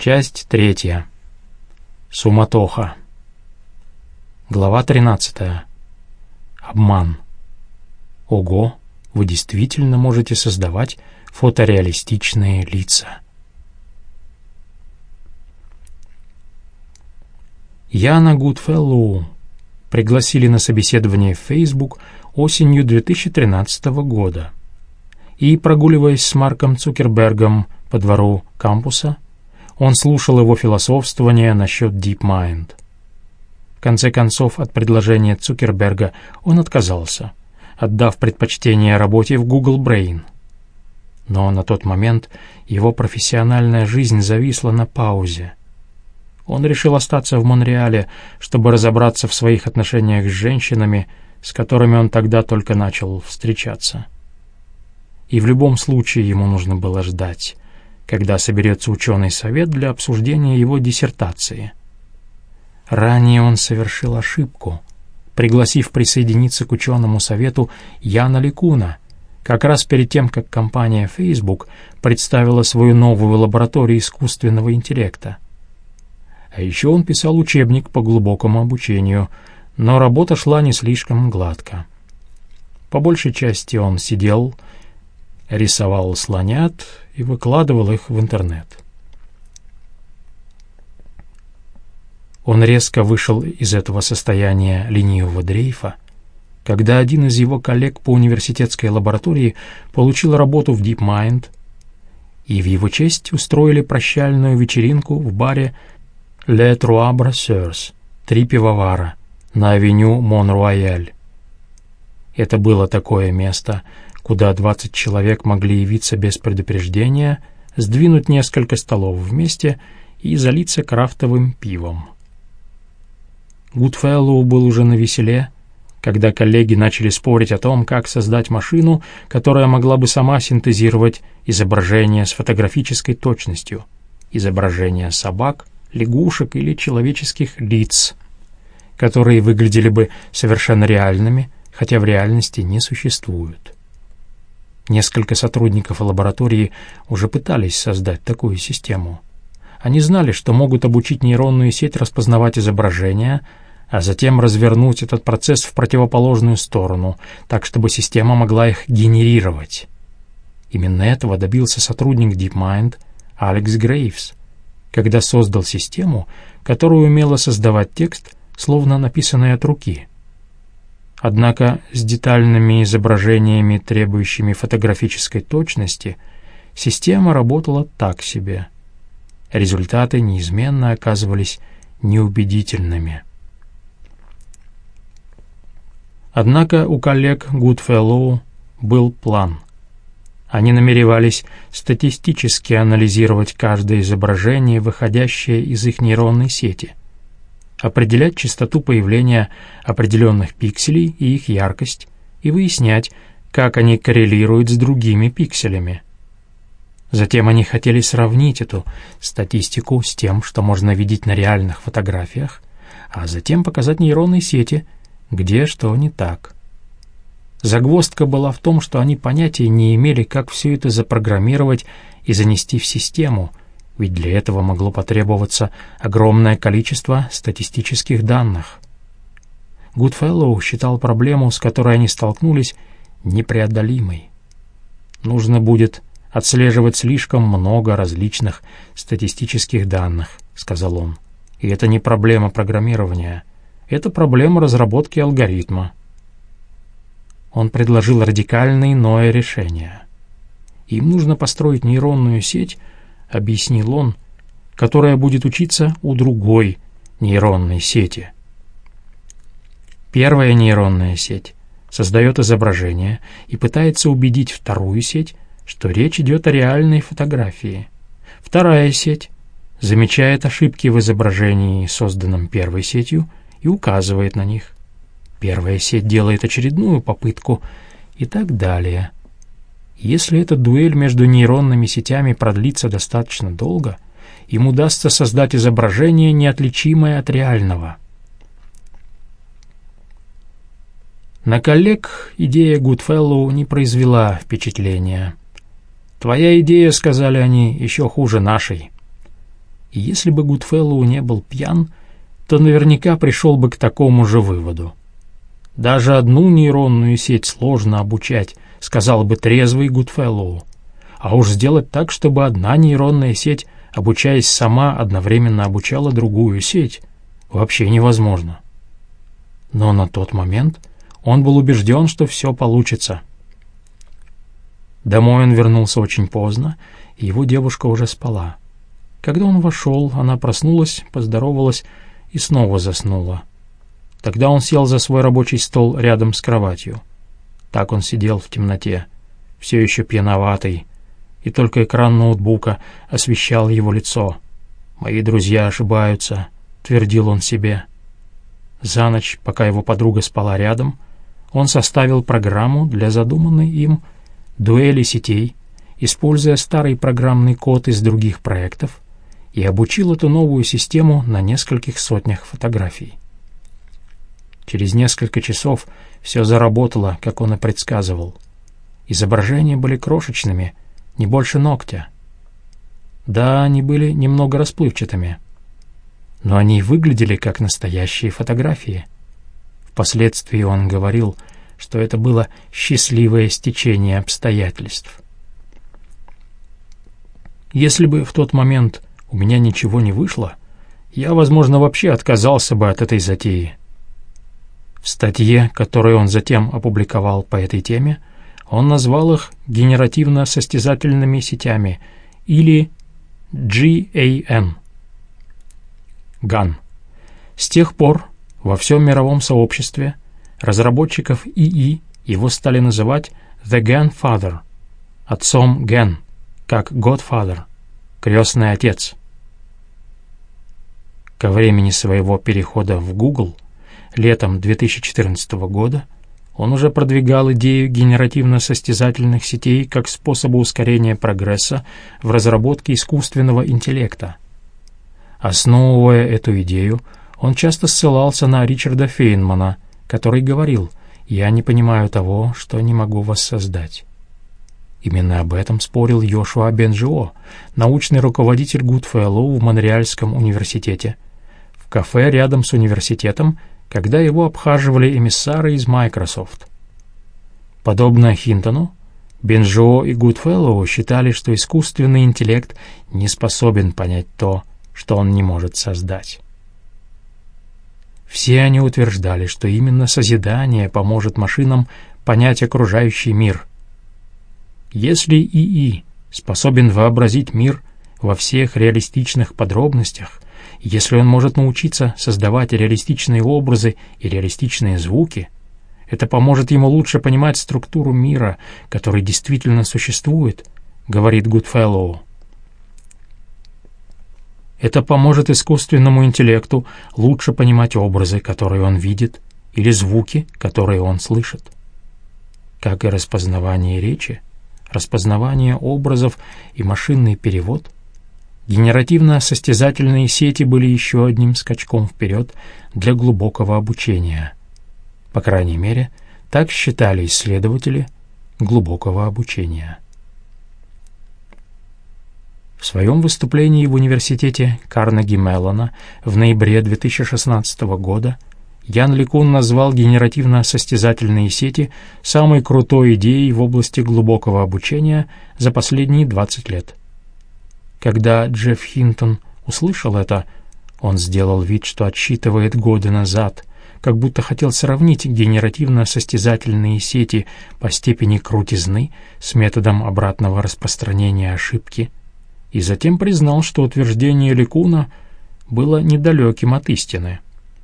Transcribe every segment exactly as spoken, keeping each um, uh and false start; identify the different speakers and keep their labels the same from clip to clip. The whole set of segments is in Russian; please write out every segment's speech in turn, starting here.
Speaker 1: Часть третья. Суматоха. Глава тринадцатая. Обман. Ого, вы действительно можете создавать фотореалистичные лица. Яна Гудфеллоу пригласили на собеседование в Facebook осенью две тысячи тринадцатого года. И, прогуливаясь с Марком Цукербергом по двору кампуса, он слушал его философствование насчет DeepMind. В конце концов, от предложения Цукерберга он отказался, отдав предпочтение работе в Google Brain. Но на тот момент его профессиональная жизнь зависла на паузе. Он решил остаться в Монреале, чтобы разобраться в своих отношениях с женщинами, с которыми он тогда только начал встречаться. И в любом случае ему нужно было ждать, когда соберется ученый совет для обсуждения его диссертации. Ранее он совершил ошибку, пригласив присоединиться к ученому совету Яна Ликуна, как раз перед тем, как компания Facebook представила свою новую лабораторию искусственного интеллекта. А еще он писал учебник по глубокому обучению, но работа шла не слишком гладко. По большей части он сидел, рисовал слонят и выкладывал их в интернет. Он резко вышел из этого состояния ленивого дрейфа, когда один из его коллег по университетской лаборатории получил работу в DeepMind, и в его честь устроили прощальную вечеринку в баре «Les Trois Brasseurs» — «Три пивовара» на авеню Мон-Рояль. Это было такое место, куда двадцать человек могли явиться без предупреждения, сдвинуть несколько столов вместе и залиться крафтовым пивом. Гудфеллоу был уже навеселе, когда коллеги начали спорить о том, как создать машину, которая могла бы сама синтезировать изображения с фотографической точностью, изображения собак, лягушек или человеческих лиц, которые выглядели бы совершенно реальными, хотя в реальности не существуют. Несколько сотрудников лаборатории уже пытались создать такую систему. Они знали, что могут обучить нейронную сеть распознавать изображения, а затем развернуть этот процесс в противоположную сторону, так чтобы система могла их генерировать. Именно этого добился сотрудник DeepMind Алекс Грейвс, когда создал систему, которая умела создавать текст, словно написанный от руки. Однако с детальными изображениями, требующими фотографической точности, система работала так себе. Результаты неизменно оказывались неубедительными. Однако у коллег Гудфеллоу был план. Они намеревались статистически анализировать каждое изображение, выходящее из их нейронной сети, определять частоту появления определенных пикселей и их яркость, и выяснять, как они коррелируют с другими пикселями. Затем они хотели сравнить эту статистику с тем, что можно видеть на реальных фотографиях, а затем показать нейронной сети, где что не так. Загвоздка была в том, что они понятия не имели, как все это запрограммировать и занести в систему, ведь для этого могло потребоваться огромное количество статистических данных. Гудфеллоу считал проблему, с которой они столкнулись, непреодолимой. Нужно будет отслеживать слишком много различных статистических данных, сказал он. И это не проблема программирования, это проблема разработки алгоритма. Он предложил радикальное иное решение. Им нужно построить нейронную сеть, объяснил он, которая будет учиться у другой нейронной сети. Первая нейронная сеть создает изображение и пытается убедить вторую сеть, что речь идет о реальной фотографии. Вторая сеть замечает ошибки в изображении, созданном первой сетью, и указывает на них. Первая сеть делает очередную попытку и так далее. Если эта дуэль между нейронными сетями продлится достаточно долго, им удастся создать изображение, неотличимое от реального. На коллег идея Гудфеллоу не произвела впечатления. «Твоя идея, — сказали они, — еще хуже нашей». И если бы Гудфеллоу не был пьян, то наверняка пришел бы к такому же выводу. «Даже одну нейронную сеть сложно обучать», — сказал бы трезвый Гудфеллоу. А уж сделать так, чтобы одна нейронная сеть, обучаясь сама, одновременно обучала другую сеть, вообще невозможно. Но на тот момент он был убежден, что все получится. Домой он вернулся очень поздно, и его девушка уже спала. Когда он вошел, она проснулась, поздоровалась и снова заснула. Тогда он сел за свой рабочий стол рядом с кроватью. Так он сидел в темноте, все еще пьяноватый, и только экран ноутбука освещал его лицо. «Мои друзья ошибаются», — твердил он себе. За ночь, пока его подруга спала рядом, он составил программу для задуманной им дуэли сетей, используя старый программный код из других проектов, и обучил эту новую систему на нескольких сотнях фотографий. Через несколько часов все заработало, как он и предсказывал. Изображения были крошечными, не больше ногтя. Да, они были немного расплывчатыми, но они выглядели как настоящие фотографии. Впоследствии он говорил, что это было счастливое стечение обстоятельств. Если бы в тот момент у меня ничего не вышло, я, возможно, вообще отказался бы от этой затеи. В статье, которую он затем опубликовал по этой теме, он назвал их генеративно-состязательными сетями или джи эй эн. ган. С тех пор во всем мировом сообществе разработчиков ИИ его стали называть «the GAN father», отцом Ген, как Godfather, крестный отец. Ко времени своего перехода в Google летом две тысячи четырнадцатого года он уже продвигал идею генеративно-состязательных сетей как способа ускорения прогресса в разработке искусственного интеллекта. Основывая эту идею, он часто ссылался на Ричарда Фейнмана, который говорил: «Я не понимаю того, что не могу воссоздать». Именно об этом спорил Йошуа Бенджио, научный руководитель Гудфеллоу в Монреальском университете, в кафе рядом с университетом, когда его обхаживали эмиссары из Microsoft. Подобно Хинтону, Бенджио и Гудфеллоу считали, что искусственный интеллект не способен понять то, что он не может создать. Все они утверждали, что именно созидание поможет машинам понять окружающий мир. Если ИИ способен вообразить мир во всех реалистичных подробностях, если он может научиться создавать реалистичные образы и реалистичные звуки, это поможет ему лучше понимать структуру мира, который действительно существует, говорит Гудфеллоу. Это поможет искусственному интеллекту лучше понимать образы, которые он видит, или звуки, которые он слышит. Как и распознавание речи, распознавание образов и машинный перевод, генеративно-состязательные сети были еще одним скачком вперед для глубокого обучения. По крайней мере, так считали исследователи глубокого обучения. В своем выступлении в университете Карнеги Меллона в ноябре две тысячи шестнадцатого года Ян Ликун назвал генеративно-состязательные сети самой крутой идеей в области глубокого обучения за последние двадцать лет. Когда Джефф Хинтон услышал это, он сделал вид, что отсчитывает годы назад, как будто хотел сравнить генеративно-состязательные сети по степени крутизны с методом обратного распространения ошибки, и затем признал, что утверждение Ликуна было недалеким от истины.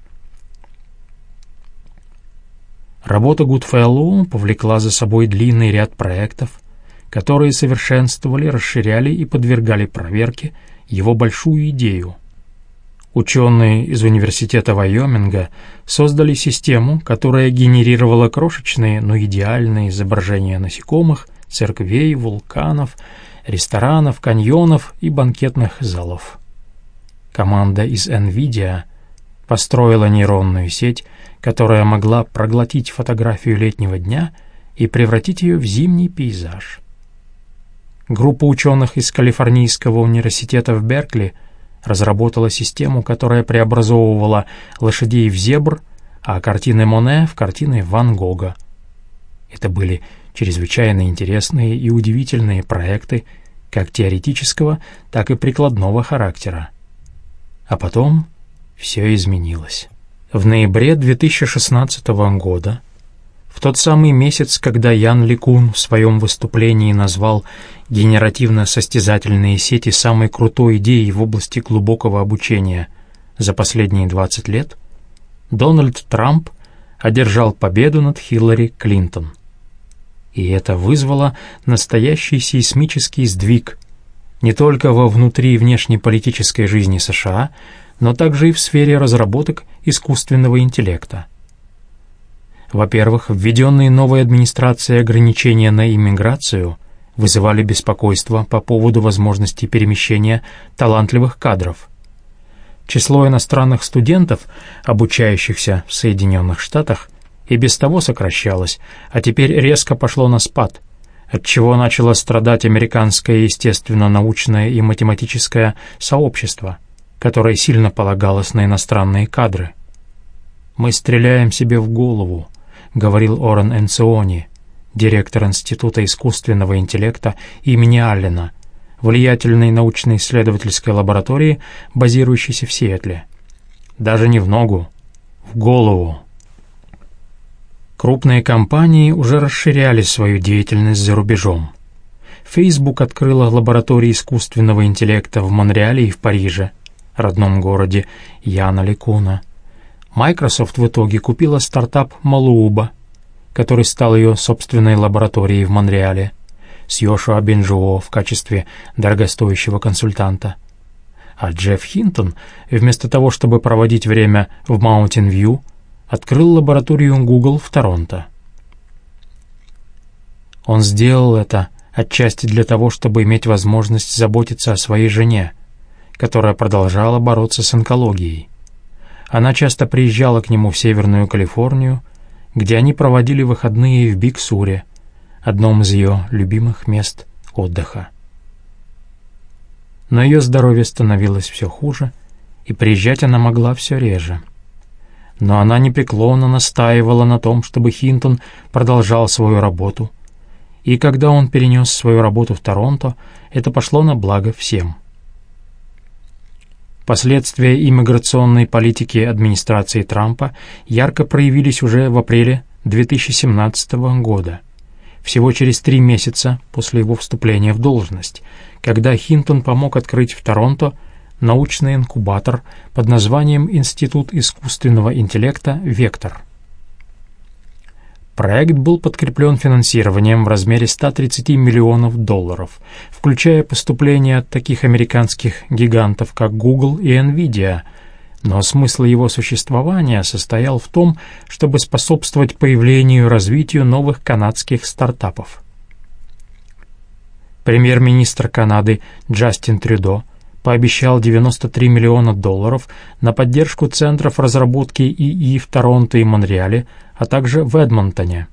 Speaker 1: Работа Гудфеллоу повлекла за собой длинный ряд проектов, которые совершенствовали, расширяли и подвергали проверке его большую идею. Ученые из Университета Вайоминга создали систему, которая генерировала крошечные, но идеальные изображения насекомых, церквей, вулканов, ресторанов, каньонов и банкетных залов. Команда из NVIDIA построила нейронную сеть, которая могла проглотить фотографию летнего дня и превратить ее в зимний пейзаж. Группа ученых из Калифорнийского университета в Беркли разработала систему, которая преобразовывала лошадей в зебр, а картины Моне в картины Ван Гога. Это были чрезвычайно интересные и удивительные проекты как теоретического, так и прикладного характера. А потом все изменилось. В ноябре две тысячи шестнадцатого года, в тот самый месяц, когда Ян Ликун в своем выступлении назвал генеративно-состязательные сети самой крутой идеей в области глубокого обучения за последние двадцать лет, Дональд Трамп одержал победу над Хиллари Клинтон. И это вызвало настоящий сейсмический сдвиг не только во внутри и внешнеполитической жизни США, но также и в сфере разработок искусственного интеллекта. Во-первых, введенные новой администрацией ограничения на иммиграцию вызывали беспокойство по поводу возможности перемещения талантливых кадров. Число иностранных студентов, обучающихся в Соединенных Штатах, и без того сокращалось, а теперь резко пошло на спад, отчего начало страдать американское естественно-научное и математическое сообщество, которое сильно полагалось на иностранные кадры. «Мы стреляем себе в голову», — говорил Орен Энциони, директор Института искусственного интеллекта имени Аллена, влиятельной научно-исследовательской лаборатории, базирующейся в Сиэтле. «Даже не в ногу, в голову». Крупные компании уже расширяли свою деятельность за рубежом. Facebook открыла лаборатории искусственного интеллекта в Монреале и в Париже, родном городе Яна Ликуна. Microsoft в итоге купила стартап Малууба, который стал ее собственной лабораторией в Монреале, с Йошуа Бенджуо в качестве дорогостоящего консультанта. А Джефф Хинтон, вместо того, чтобы проводить время в Маунтин-Вью, открыл лабораторию Google в Торонто. Он сделал это отчасти для того, чтобы иметь возможность заботиться о своей жене, которая продолжала бороться с онкологией. Она часто приезжала к нему в Северную Калифорнию, где они проводили выходные в Биг-Суре, одном из ее любимых мест отдыха. Но ее здоровье становилось все хуже, и приезжать она могла все реже. Но она непреклонно настаивала на том, чтобы Хинтон продолжал свою работу, и когда он перенес свою работу в Торонто, это пошло на благо всем. Последствия иммиграционной политики администрации Трампа ярко проявились уже в апреле две тысячи семнадцатого года, всего через три месяца после его вступления в должность, когда Хинтон помог открыть в Торонто научный инкубатор под названием Институт искусственного интеллекта «Вектор». Проект был подкреплен финансированием в размере ста тридцати миллионов долларов, включая поступления от таких американских гигантов, как Google и Nvidia, но смысл его существования состоял в том, чтобы способствовать появлению и развитию новых канадских стартапов. Премьер-министр Канады Джастин Трюдо пообещал девяносто три миллиона долларов на поддержку центров разработки ИИ в Торонто и Монреале, а также в Эдмонтоне.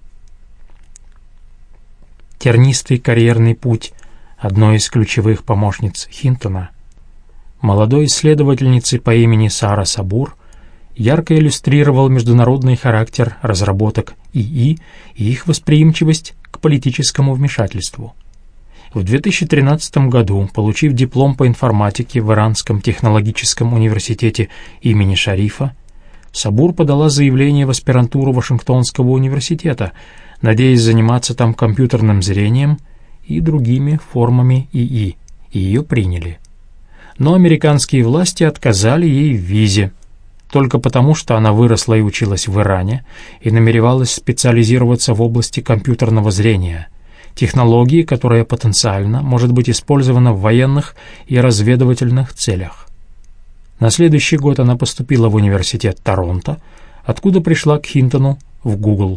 Speaker 1: Тернистый карьерный путь одной из ключевых помощниц Хинтона, молодой исследовательницы по имени Сара Сабур, ярко иллюстрировал международный характер разработок ИИ и их восприимчивость к политическому вмешательству. В две тысячи тринадцатом году, получив диплом по информатике в Иранском технологическом университете имени Шарифа, Сабур подала заявление в аспирантуру Вашингтонского университета, надеясь заниматься там компьютерным зрением и другими формами ИИ, и ее приняли. Но американские власти отказали ей в визе, только потому, что она выросла и училась в Иране и намеревалась специализироваться в области компьютерного зрения, технологии, которая потенциально может быть использована в военных и разведывательных целях. На следующий год она поступила в университет Торонто, откуда пришла к Хинтону в Google.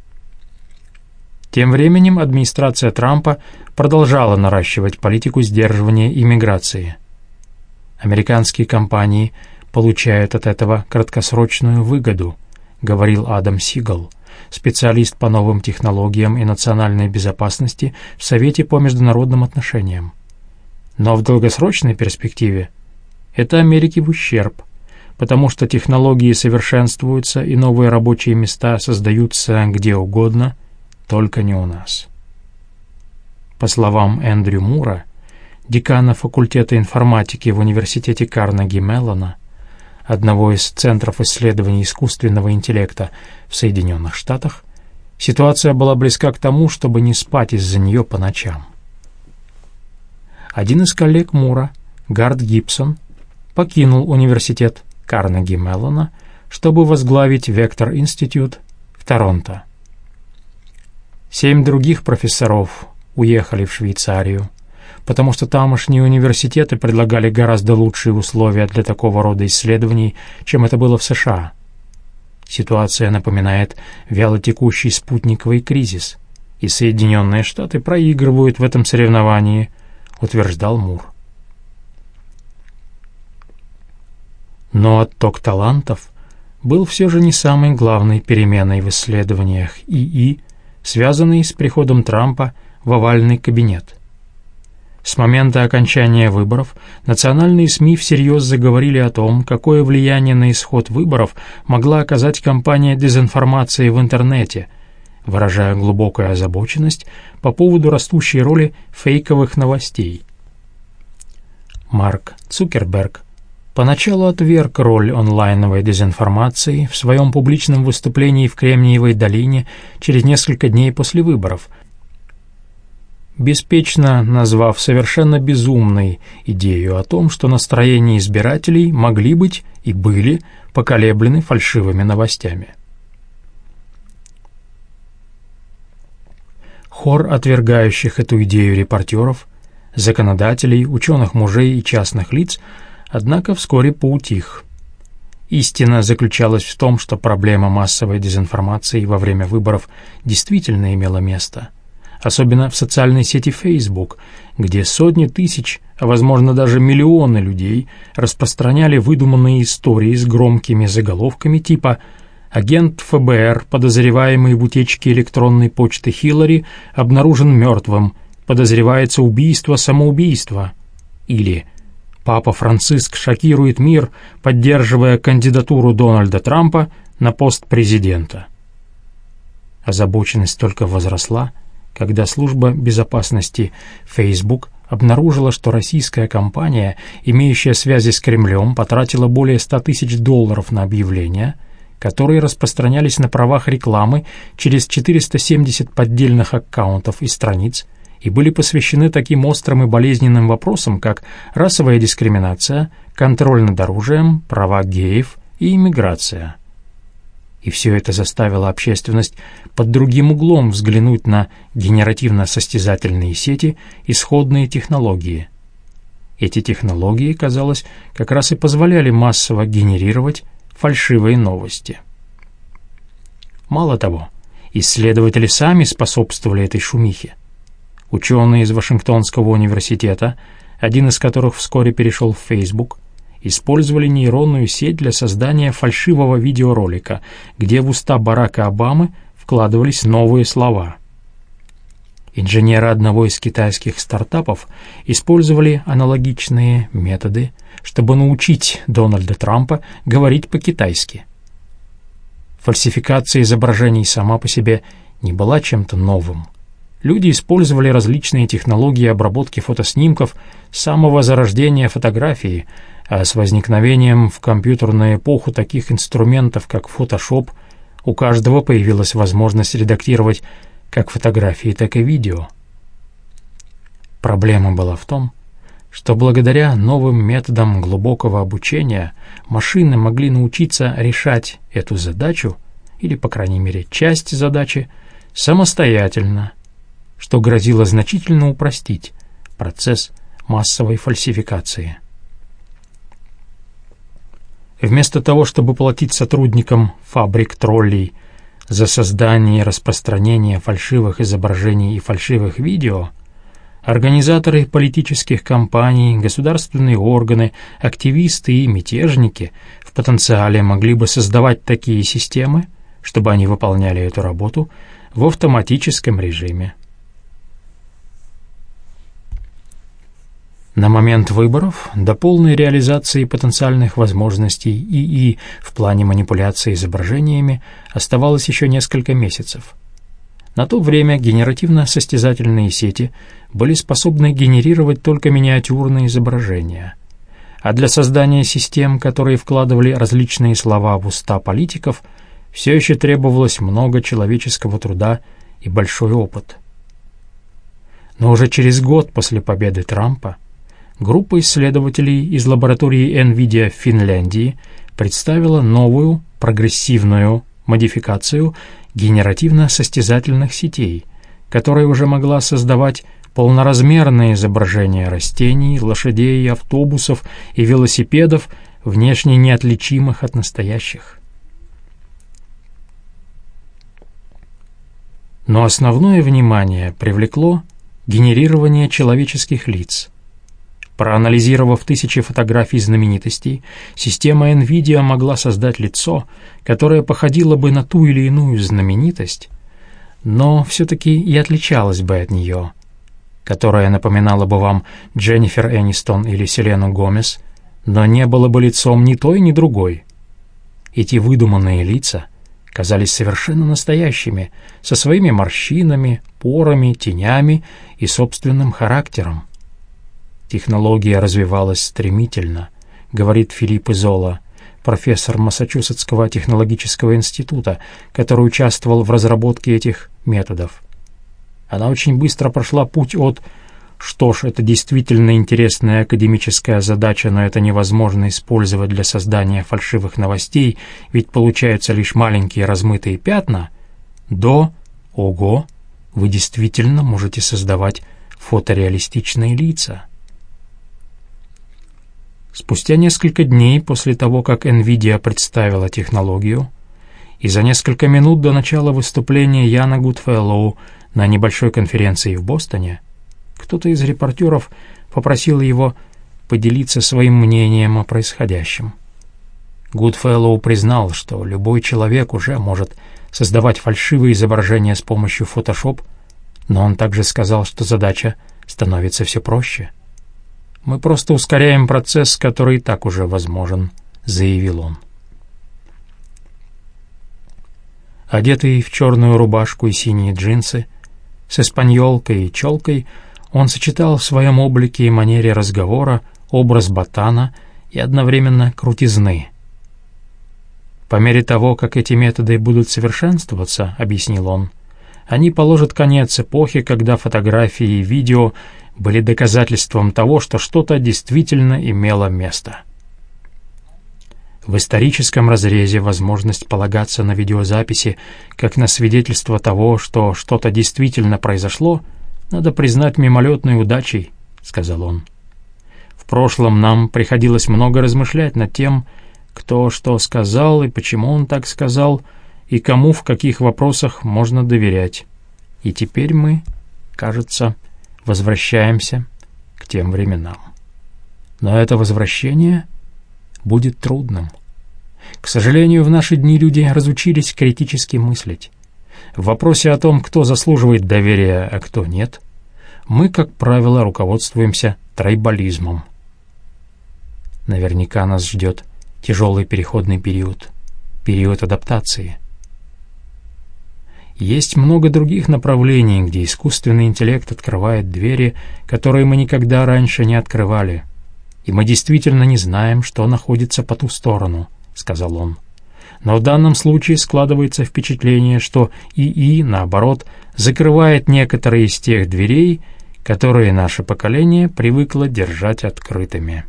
Speaker 1: Тем временем администрация Трампа продолжала наращивать политику сдерживания иммиграции. Американские компании получают от этого краткосрочную выгоду, говорил Адам Сигал, специалист по новым технологиям и национальной безопасности в Совете по международным отношениям. Но в долгосрочной перспективе это Америке в ущерб, потому что технологии совершенствуются и новые рабочие места создаются где угодно, только не у нас. По словам Эндрю Мура, декана факультета информатики в университете Карнеги-Меллона, одного из центров исследований искусственного интеллекта в Соединенных Штатах, ситуация была близка к тому, чтобы не спать из-за нее по ночам. Один из коллег Мура, Гард Гибсон, покинул университет Карнеги-Меллона, чтобы возглавить Vector Institute в Торонто. Семь других профессоров уехали в Швейцарию, потому что тамошние университеты предлагали гораздо лучшие условия для такого рода исследований, чем это было в США. Ситуация напоминает вялотекущий спутниковый кризис, и Соединенные Штаты проигрывают в этом соревновании, утверждал Мур. Но отток талантов был все же не самой главной переменой в исследованиях ИИ, связанной с приходом Трампа в овальный кабинет. С момента окончания выборов национальные СМИ всерьез заговорили о том, какое влияние на исход выборов могла оказать кампания дезинформации в интернете, выражая глубокую озабоченность по поводу растущей роли фейковых новостей. Марк Цукерберг поначалу отверг роль онлайновой дезинформации в своем публичном выступлении в Кремниевой долине через несколько дней после выборов, беспечно назвав совершенно безумной идею о том, что настроения избирателей могли быть и были поколеблены фальшивыми новостями. Хор отвергающих эту идею репортеров, законодателей, ученых-мужей и частных лиц, однако вскоре поутих. Истина заключалась в том, что проблема массовой дезинформации во время выборов действительно имела место, особенно в социальной сети Facebook, где сотни тысяч, а возможно даже миллионы людей распространяли выдуманные истории с громкими заголовками типа «Агент ФБР, подозреваемый в утечке электронной почты Хиллари, обнаружен мертвым, подозревается убийство-самоубийство» или «Папа Франциск шокирует мир, поддерживая кандидатуру Дональда Трампа на пост президента». Озабоченность только возросла, когда служба безопасности Facebook обнаружила, что российская компания, имеющая связи с Кремлем, потратила более ста тысяч долларов на объявления, которые распространялись на правах рекламы через четыреста семьдесят поддельных аккаунтов и страниц и были посвящены таким острым и болезненным вопросам, как расовая дискриминация, контроль над оружием, права геев и иммиграция. И все это заставило общественность под другим углом взглянуть на генеративно-состязательные сети и сходные технологии. Эти технологии, казалось, как раз и позволяли массово генерировать фальшивые новости. Мало того, исследователи сами способствовали этой шумихе. Ученые из Вашингтонского университета, один из которых вскоре перешел в Facebook, использовали нейронную сеть для создания фальшивого видеоролика, где в уста Барака Обамы вкладывались новые слова. Инженеры одного из китайских стартапов использовали аналогичные методы, чтобы научить Дональда Трампа говорить по-китайски. Фальсификация изображений сама по себе не была чем-то новым. Люди использовали различные технологии обработки фотоснимков с самого зарождения фотографии, а с возникновением в компьютерную эпоху таких инструментов, как Photoshop, у каждого появилась возможность редактировать как фотографии, так и видео. Проблема была в том, что благодаря новым методам глубокого обучения машины могли научиться решать эту задачу, или, по крайней мере, часть задачи, самостоятельно, что грозило значительно упростить процесс массовой фальсификации. Вместо того, чтобы платить сотрудникам фабрик троллей за создание и распространение фальшивых изображений и фальшивых видео, организаторы политических кампаний, государственные органы, активисты и мятежники в потенциале могли бы создавать такие системы, чтобы они выполняли эту работу в автоматическом режиме. На момент выборов до полной реализации потенциальных возможностей ИИ в плане манипуляции изображениями оставалось еще несколько месяцев. На то время генеративно-состязательные сети были способны генерировать только миниатюрные изображения, а для создания систем, которые вкладывали различные слова в уста политиков, все еще требовалось много человеческого труда и большой опыт. Но уже через год после победы Трампа группа исследователей из лаборатории NVIDIA в Финляндии представила новую прогрессивную модификацию генеративно-состязательных сетей, которая уже могла создавать полноразмерные изображения растений, лошадей, автобусов и велосипедов, внешне неотличимых от настоящих. Но основное внимание привлекло генерирование человеческих лиц. Проанализировав тысячи фотографий знаменитостей, система NVIDIA могла создать лицо, которое походило бы на ту или иную знаменитость, но все-таки и отличалось бы от нее, которая напоминала бы вам Дженнифер Энистон или Селену Гомес, но не было бы лицом ни той, ни другой. Эти выдуманные лица казались совершенно настоящими, со своими морщинами, порами, тенями и собственным характером. Технология развивалась стремительно, говорит Филипп Изола, профессор Массачусетского технологического института, который участвовал в разработке этих методов. Она очень быстро прошла путь от «что ж, это действительно интересная академическая задача, но это невозможно использовать для создания фальшивых новостей, ведь получаются лишь маленькие размытые пятна», до «ого, вы действительно можете создавать фотореалистичные лица». Спустя несколько дней после того, как NVIDIA представила технологию, и за несколько минут до начала выступления Яна Гудфеллоу на небольшой конференции в Бостоне, кто-то из репортеров попросил его поделиться своим мнением о происходящем. Гудфеллоу признал, что любой человек уже может создавать фальшивые изображения с помощью Photoshop, но он также сказал, что задача становится все проще. «Мы просто ускоряем процесс, который и так уже возможен», — заявил он. Одетый в черную рубашку и синие джинсы, с эспаньолкой и челкой, он сочетал в своем облике и манере разговора образ ботана и одновременно крутизны. «По мере того, как эти методы будут совершенствоваться, — объяснил он, — они положат конец эпохе, когда фотографии и видео были доказательством того, что что-то действительно имело место. В историческом разрезе возможность полагаться на видеозаписи как на свидетельство того, что что-то действительно произошло, надо признать мимолетной удачей», — сказал он. «В прошлом нам приходилось много размышлять над тем, кто что сказал и почему он так сказал, и кому в каких вопросах можно доверять. И теперь мы, кажется, возвращаемся к тем временам. Но это возвращение будет трудным. К сожалению, в наши дни люди разучились критически мыслить. В вопросе о том, кто заслуживает доверия, а кто нет, мы, как правило, руководствуемся трайбализмом. Наверняка нас ждет тяжелый переходный период, период адаптации. Есть много других направлений, где искусственный интеллект открывает двери, которые мы никогда раньше не открывали, и мы действительно не знаем, что находится по ту сторону», — сказал он. «Но в данном случае складывается впечатление, что ИИ, наоборот, закрывает некоторые из тех дверей, которые наше поколение привыкло держать открытыми».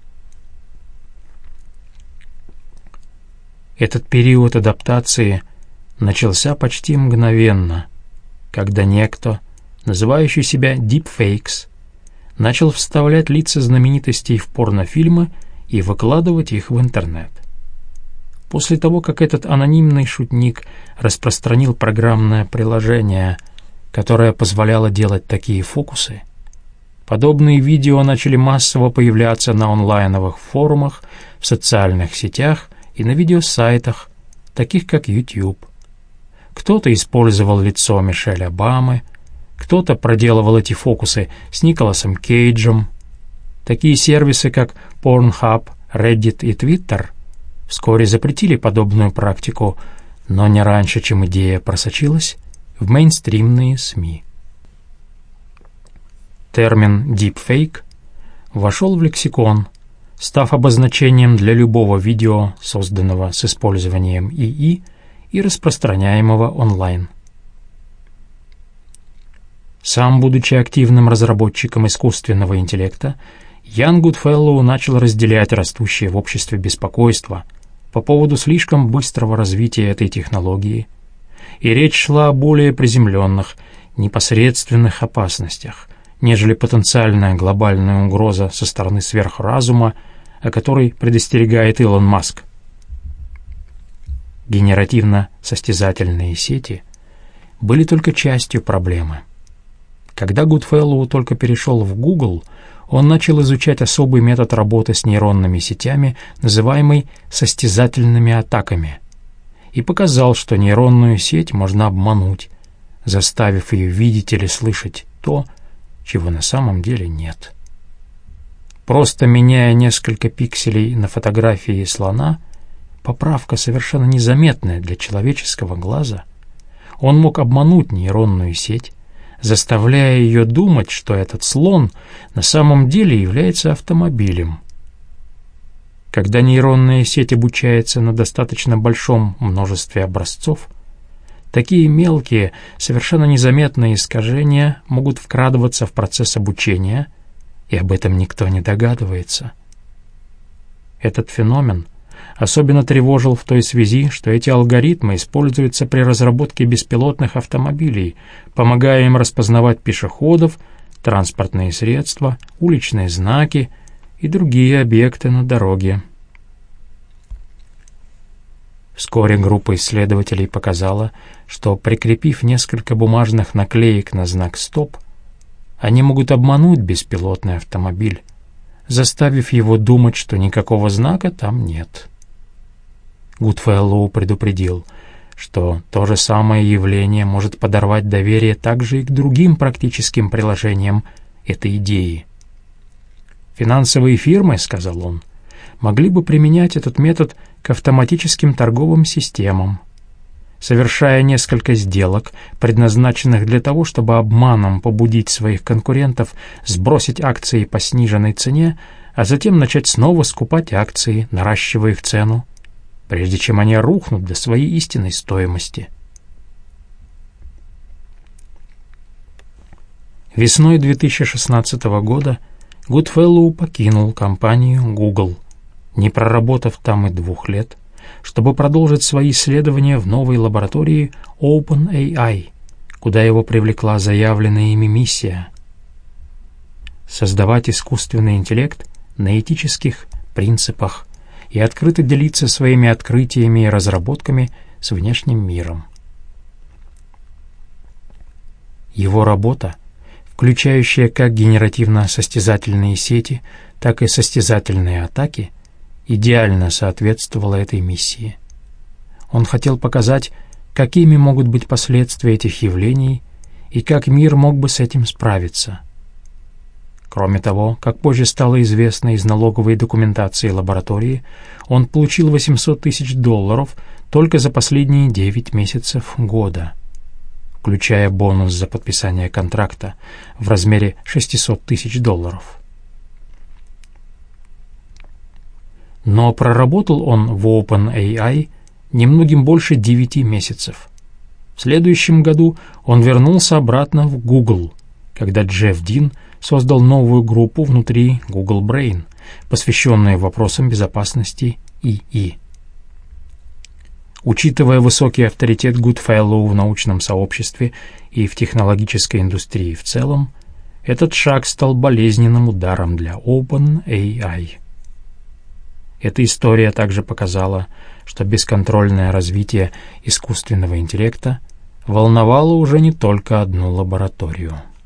Speaker 1: Этот период адаптации начался почти мгновенно, когда некто, называющий себя Deepfakes, начал вставлять лица знаменитостей в порнофильмы и выкладывать их в интернет. После того, как этот анонимный шутник распространил программное приложение, которое позволяло делать такие фокусы, подобные видео начали массово появляться на онлайновых форумах, в социальных сетях и на видеосайтах, таких как YouTube. Кто-то использовал лицо Мишель Обамы, кто-то проделывал эти фокусы с Николасом Кейджем. Такие сервисы, как Pornhub, Reddit и Twitter, вскоре запретили подобную практику, но не раньше, чем идея просочилась в мейнстримные СМИ. Термин «deepfake» вошел в лексикон, став обозначением для любого видео, созданного с использованием ИИ и распространяемого онлайн. Сам, будучи активным разработчиком искусственного интеллекта, Ян Гудфеллоу начал разделять растущее в обществе беспокойство по поводу слишком быстрого развития этой технологии, и речь шла о более приземленных, непосредственных опасностях, нежели потенциальная глобальная угроза со стороны сверхразума, о которой предостерегает Илон Маск. Генеративно-состязательные сети были только частью проблемы. Когда Гудфеллоу только перешел в Google, он начал изучать особый метод работы с нейронными сетями, называемый состязательными атаками, и показал, что нейронную сеть можно обмануть, заставив ее видеть или слышать то, чего на самом деле нет. Просто меняя несколько пикселей на фотографии слона, поправка совершенно незаметная для человеческого глаза, он мог обмануть нейронную сеть, заставляя ее думать, что этот слон на самом деле является автомобилем. Когда нейронная сеть обучается на достаточно большом множестве образцов, такие мелкие, совершенно незаметные искажения могут вкрадываться в процесс обучения, и об этом никто не догадывается. Этот феномен особенно тревожил в той связи, что эти алгоритмы используются при разработке беспилотных автомобилей, помогая им распознавать пешеходов, транспортные средства, уличные знаки и другие объекты на дороге. Вскоре группа исследователей показала, что, прикрепив несколько бумажных наклеек на знак «Стоп», они могут обмануть беспилотный автомобиль, заставив его думать, что никакого знака там нет. Гудфеллоу предупредил, что то же самое явление может подорвать доверие также и к другим практическим приложениям этой идеи. «Финансовые фирмы, — сказал он, — могли бы применять этот метод к автоматическим торговым системам, совершая несколько сделок, предназначенных для того, чтобы обманом побудить своих конкурентов сбросить акции по сниженной цене, а затем начать снова скупать акции, наращивая их цену, прежде чем они рухнут до своей истинной стоимости». Весной две тысячи шестнадцатого года Гудфеллоу покинул компанию Google, не проработав там и двух лет, чтобы продолжить свои исследования в новой лаборатории OpenAI, куда его привлекла заявленная ими миссия — создавать искусственный интеллект на этических принципах и открыто делиться своими открытиями и разработками с внешним миром. Его работа, включающая как генеративно-состязательные сети, так и состязательные атаки, идеально соответствовала этой миссии. Он хотел показать, какими могут быть последствия этих явлений и как мир мог бы с этим справиться. Кроме того, как позже стало известно из налоговой документации лаборатории, он получил восемьсот тысяч долларов только за последние девять месяцев года, включая бонус за подписание контракта в размере шестьсот тысяч долларов. Но проработал он в OpenAI немногим больше девяти месяцев. В следующем году он вернулся обратно в Google, когда Джефф Дин создал новую группу внутри Google Brain, посвященную вопросам безопасности ИИ. Учитывая высокий авторитет Гудфеллоу в научном сообществе и в технологической индустрии в целом, этот шаг стал болезненным ударом для OpenAI. Эта история также показала, что бесконтрольное развитие искусственного интеллекта волновало уже не только одну лабораторию.